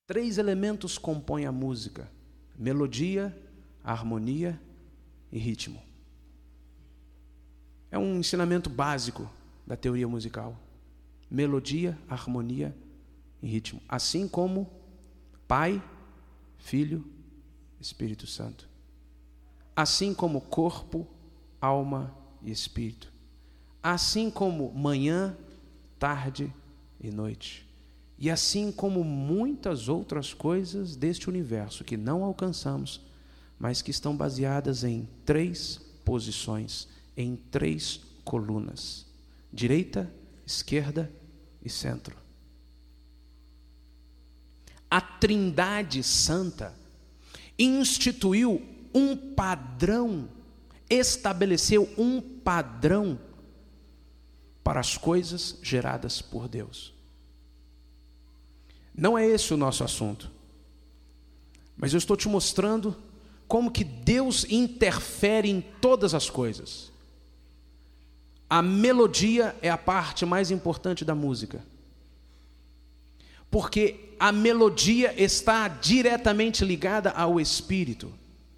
3 elementos compõem a música: melodia, harmonia e ritmo. É um ensinamento básico da teoria musical. Melodia, harmonia e ritmo. Assim como Pai, Filho, Espírito Santo. Assim como corpo, alma e espírito. Assim como manhã, tarde e noite. E assim como muitas outras coisas deste universo que não alcançamos, mas que estão baseadas em 3 posições, em 3 colunas: direita, esquerda e centro. A Trindade Santa instituiu um padrão, estabeleceu um padrão para as coisas geradas por Deus. Não é esse o nosso assunto, mas eu estou te mostrando como que Deus interfere em todas as coisas. A melodia é a parte mais importante da música, porque a melodia está diretamente ligada ao Espírito.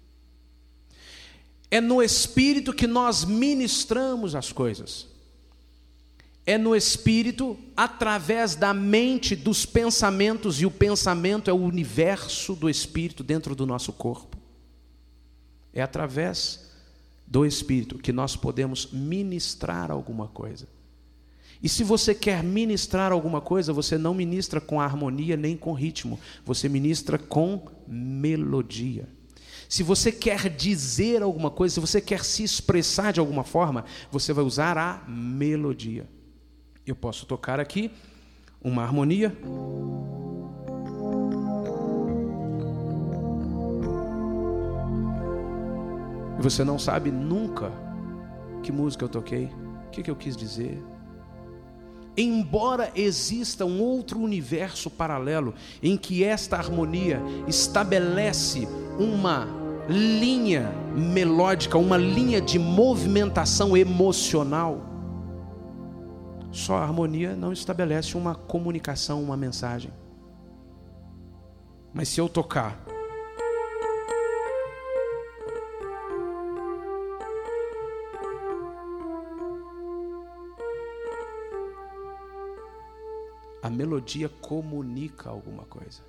É no Espírito que nós ministramos as coisas. É no Espírito, através da mente, dos pensamentos, e o pensamento é o universo do Espírito dentro do nosso corpo. É através do Espírito que nós podemos ministrar alguma coisa. E se você quer ministrar alguma coisa, você não ministra com harmonia nem com ritmo, você ministra com melodia. Se você quer dizer alguma coisa, se você quer se expressar de alguma forma, você vai usar a melodia. Eu posso tocar aqui uma harmonia. E você não sabe nunca que música eu toquei, o que eu quis dizer. Embora exista um outro universo paralelo em que esta harmonia estabelece uma linha melódica, uma linha de movimentação emocional, só a harmonia não estabelece uma comunicação, uma mensagem. Mas se eu tocar a melodia, comunica alguma coisa.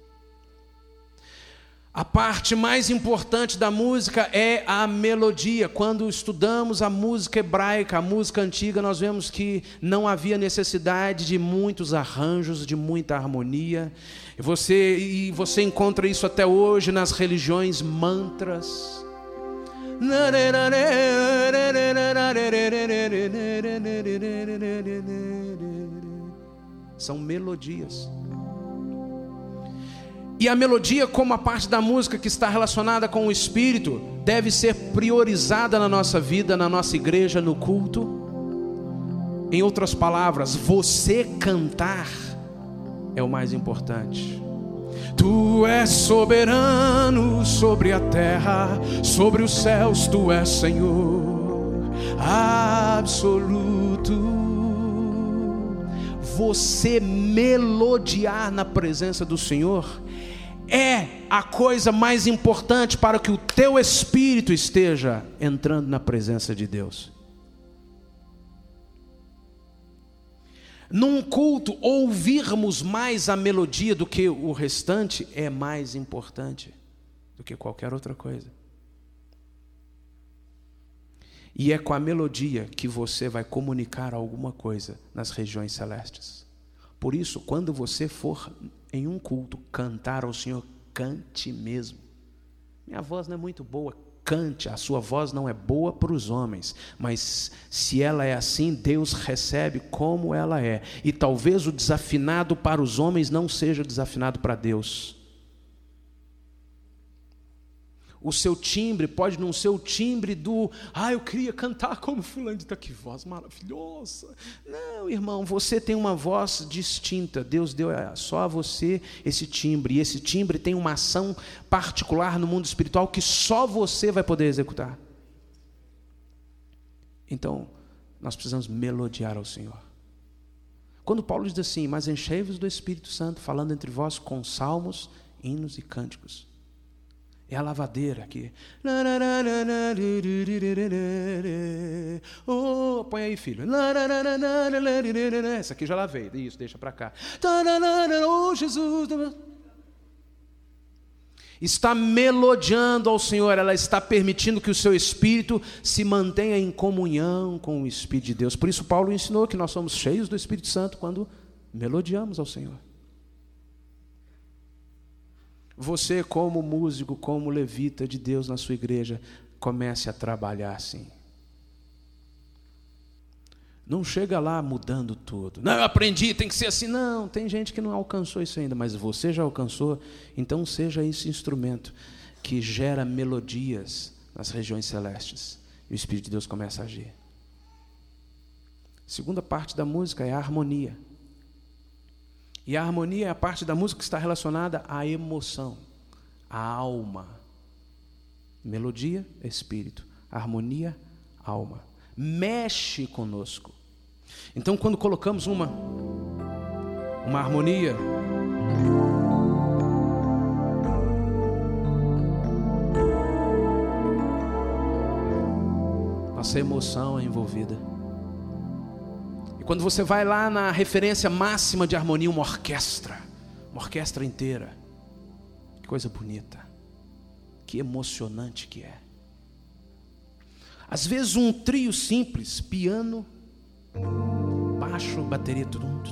A parte mais importante da música é a melodia. Quando estudamos a música hebraica, a música antiga, nós vemos que não havia necessidade de muitos arranjos, de muita harmonia. E você encontra isso até hoje nas religiões, mantras. São melodias. E a melodia, como a parte da música que está relacionada com o Espírito, deve ser priorizada na nossa vida, na nossa igreja, no culto. Em outras palavras, você cantar é o mais importante. Tu és soberano sobre a terra, sobre os céus, tu és Senhor absoluto. Você melodiar na presença do Senhor é a coisa mais importante para que o teu espírito esteja entrando na presença de Deus. Num culto, ouvirmos mais a melodia do que o restante é mais importante do que qualquer outra coisa. E é com a melodia que você vai comunicar alguma coisa nas regiões celestes. Por isso, quando você for em um culto cantar ao Senhor, cante mesmo. Minha voz não é muito boa, cante. A sua voz não é boa para os homens, mas se ela é assim, Deus recebe como ela é. E talvez o desafinado para os homens não seja desafinado para Deus. O seu timbre pode não ser o timbre do eu queria cantar como fulano de tal, que voz maravilhosa. Não, irmão, você tem uma voz distinta. Deus deu só a você esse timbre. E esse timbre tem uma ação particular no mundo espiritual que só você vai poder executar. Então, nós precisamos melodiar ao Senhor. Quando Paulo diz assim, mas enchei-vos do Espírito Santo, falando entre vós com salmos, hinos e cânticos. É a lavadeira aqui. Oh, põe aí, filho. Essa aqui já lavei. Isso, deixa para cá. Oh, Jesus. Está melodiando ao Senhor, ela está permitindo que o seu espírito se mantenha em comunhão com o Espírito de Deus. Por isso Paulo ensinou que nós somos cheios do Espírito Santo quando melodiamos ao Senhor. Você, como músico, como levita de Deus na sua igreja, comece a trabalhar assim. Não chega lá mudando tudo. Não, eu aprendi, tem que ser assim. Não, tem gente que não alcançou isso ainda, mas você já alcançou, então seja esse instrumento que gera melodias nas regiões celestes. E o Espírito de Deus começa a agir. A segunda parte da música é a harmonia. E a harmonia é a parte da música que está relacionada à emoção, à alma. Melodia, espírito. Harmonia, alma. Mexe conosco. Então, quando colocamos uma harmonia, nossa emoção é envolvida. E quando você vai lá na referência máxima de harmonia, uma orquestra inteira, que coisa bonita, que emocionante que é. Às vezes um trio simples, piano, baixo, bateria,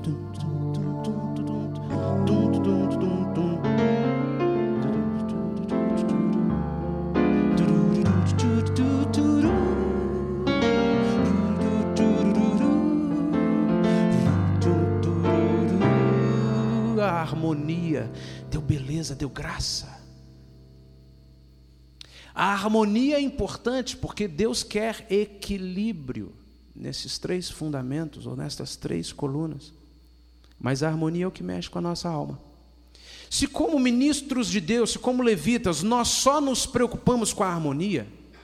a harmonia deu beleza, deu graça. A harmonia é importante porque Deus quer equilíbrio nesses três fundamentos ou nessas três colunas. Mas a harmonia é o que mexe com a nossa alma. Se como ministros de Deus, se como levitas, nós só nos preocupamos com a harmonia,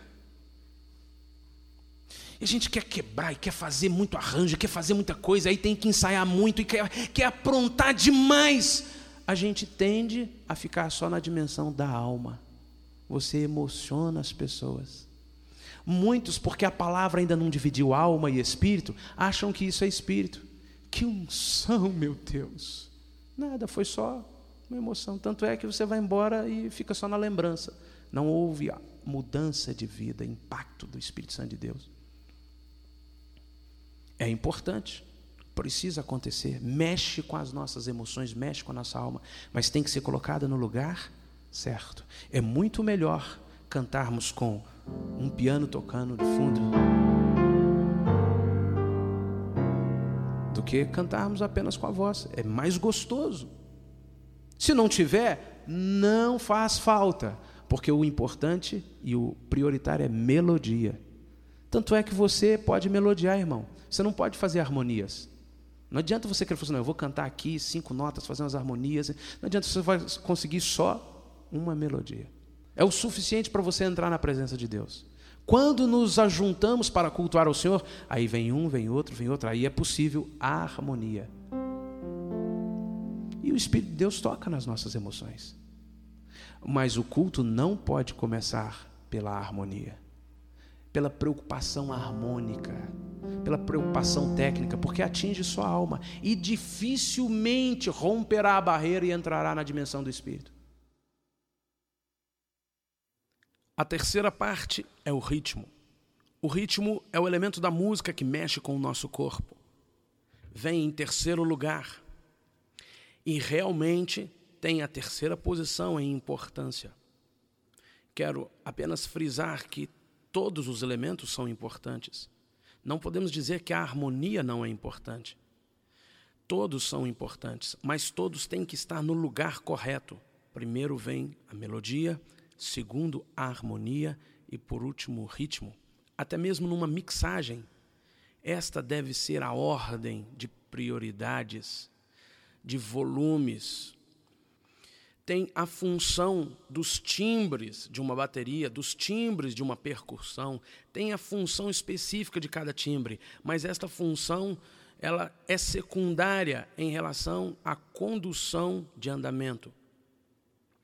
e a gente quer quebrar e quer fazer muito arranjo, quer fazer muita coisa, aí tem que ensaiar muito e quer aprontar demais, a gente tende a ficar só na dimensão da alma. Você emociona as pessoas. Muitos, porque a palavra ainda não dividiu alma e espírito, acham que isso é espírito. Que unção, meu Deus. Nada, foi só uma emoção. Tanto é que você vai embora e fica só na lembrança. Não houve a mudança de vida, impacto do Espírito Santo de Deus. É importante, precisa acontecer. Mexe com as nossas emoções, mexe com a nossa alma, mas tem que ser colocada no lugar certo. É muito melhor cantarmos com um piano tocando de fundo do que cantarmos apenas com a voz. É mais gostoso. Se não tiver, não faz falta, porque o importante e o prioritário é melodia. Tanto é que você pode melodiar, irmão. Você não pode fazer harmonias. Não adianta você querer falar, não, eu vou cantar aqui 5 notas, fazer umas harmonias. Não adianta, você vai conseguir só uma melodia. É o suficiente para você entrar na presença de Deus. Quando nos ajuntamos para cultuar ao Senhor, aí vem um, vem outro, aí é possível a harmonia. E o Espírito de Deus toca nas nossas emoções. Mas o culto não pode começar pela harmonia, pela preocupação harmônica, pela preocupação técnica, porque atinge sua alma e dificilmente romperá a barreira e entrará na dimensão do Espírito. A terceira parte é o ritmo. O ritmo é o elemento da música que mexe com o nosso corpo. Vem em terceiro lugar. E realmente tem a terceira posição em importância. Quero apenas frisar que todos os elementos são importantes. Não podemos dizer que a harmonia não é importante. Todos são importantes, mas todos têm que estar no lugar correto. Primeiro vem a melodia, segundo, a harmonia e, por último, o ritmo. Até mesmo numa mixagem, esta deve ser a ordem de prioridades, de volumes. Tem a função dos timbres de uma bateria, dos timbres de uma percussão, tem a função específica de cada timbre, mas esta função ela é secundária em relação à condução de andamento.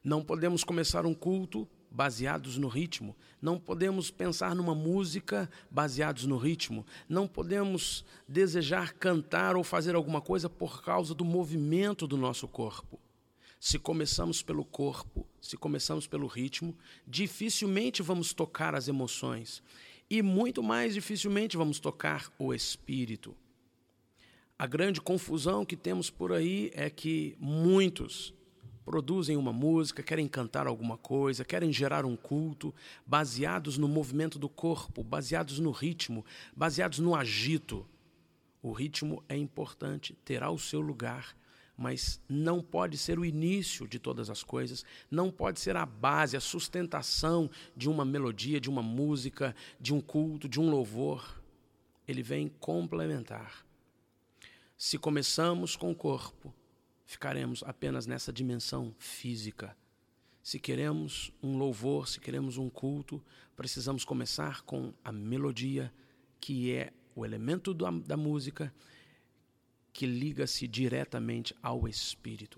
Não podemos começar um culto baseados no ritmo. Não podemos pensar numa música baseados no ritmo. Não podemos desejar cantar ou fazer alguma coisa por causa do movimento do nosso corpo. Se começamos pelo corpo, se começamos pelo ritmo, dificilmente vamos tocar as emoções. E muito mais dificilmente vamos tocar o espírito. A grande confusão que temos por aí é que muitos produzem uma música, querem cantar alguma coisa, querem gerar um culto, baseados no movimento do corpo, baseados no ritmo, baseados no agito. O ritmo é importante, terá o seu lugar, mas não pode ser o início de todas as coisas, não pode ser a base, a sustentação de uma melodia, de uma música, de um culto, de um louvor. Ele vem complementar. Se começamos com o corpo, ficaremos apenas nessa dimensão física. Se queremos um louvor, se queremos um culto, precisamos começar com a melodia, que é o elemento da música, que liga-se diretamente ao Espírito.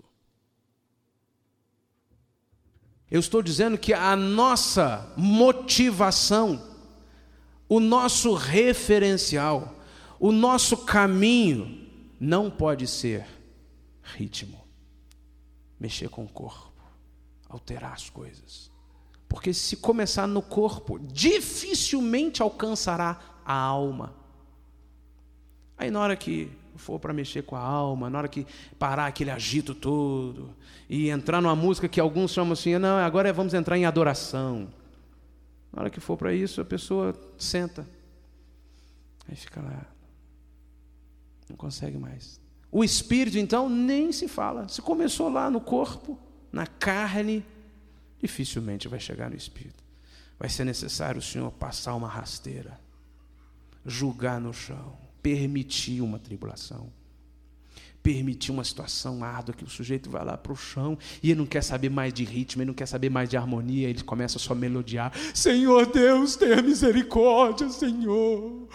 Eu estou dizendo que a nossa motivação, o nosso referencial, o nosso caminho não pode ser ritmo, mexer com o corpo, alterar as coisas. Porque se começar no corpo, dificilmente alcançará a alma. Aí na hora que for para mexer com a alma, na hora que parar aquele agito todo e entrar numa música que alguns chamam assim, não, agora vamos entrar em adoração. Na hora que for para isso, a pessoa senta, aí fica lá, não consegue mais. O espírito, então, nem se fala. Se começou lá no corpo, na carne, dificilmente vai chegar no espírito. Vai ser necessário o Senhor passar uma rasteira, julgar no chão, permitir uma tribulação, permitir uma situação árdua que o sujeito vai lá para o chão e ele não quer saber mais de ritmo, ele não quer saber mais de harmonia, ele começa só a melodiar. Senhor Deus, tenha misericórdia, Senhor.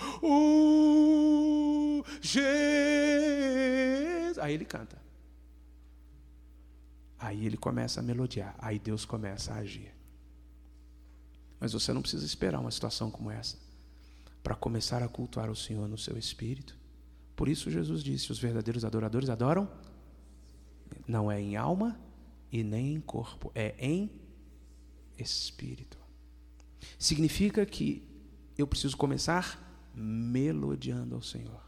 Jesus. Aí ele canta. Aí ele começa a melodiar. Aí Deus começa a agir. Mas você não precisa esperar uma situação como essa para começar a cultuar o Senhor no seu espírito. Por isso Jesus disse, os verdadeiros adoradores adoram, não é em alma e nem em corpo, é em espírito. Significa que eu preciso começar melodiando ao Senhor.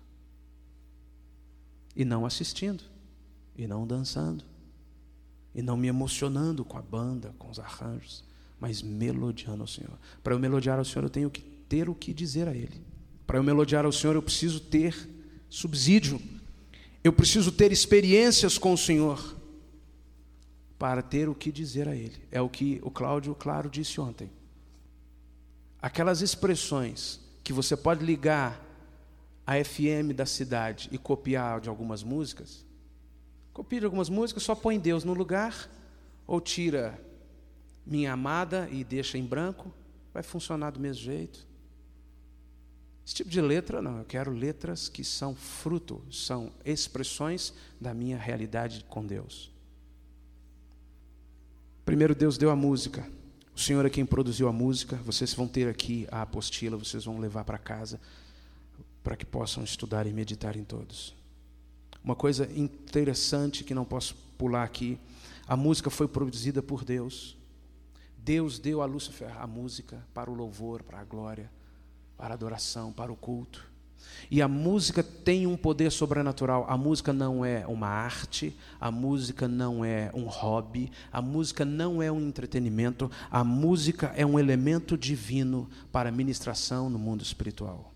E não assistindo, e não dançando, e não me emocionando com a banda, com os arranjos, mas melodiando ao Senhor. Para eu melodiar ao Senhor, eu tenho que ter o que dizer a Ele. Para eu melodiar ao Senhor, eu preciso ter subsídio. Eu preciso ter experiências com o Senhor para ter o que dizer a Ele. É o que o Cláudio Claro disse ontem. Aquelas expressões que você pode ligar a FM da cidade e copiar de algumas músicas, copia de algumas músicas, só põe Deus no lugar, ou tira minha amada e deixa em branco, vai funcionar do mesmo jeito. Esse tipo de letra, não, eu quero letras que são fruto, são expressões da minha realidade com Deus. Primeiro Deus deu a música, o Senhor é quem produziu a música, vocês vão ter aqui a apostila, vocês vão levar para casa, para que possam estudar e meditar em todos. Uma coisa interessante que não posso pular aqui, a música foi produzida por Deus. Deus deu a Lúcifer a música para o louvor, para a glória, para a adoração, para o culto. E a música tem um poder sobrenatural. A música não é uma arte, a música não é um hobby, a música não é um entretenimento, a música é um elemento divino para a ministração no mundo espiritual.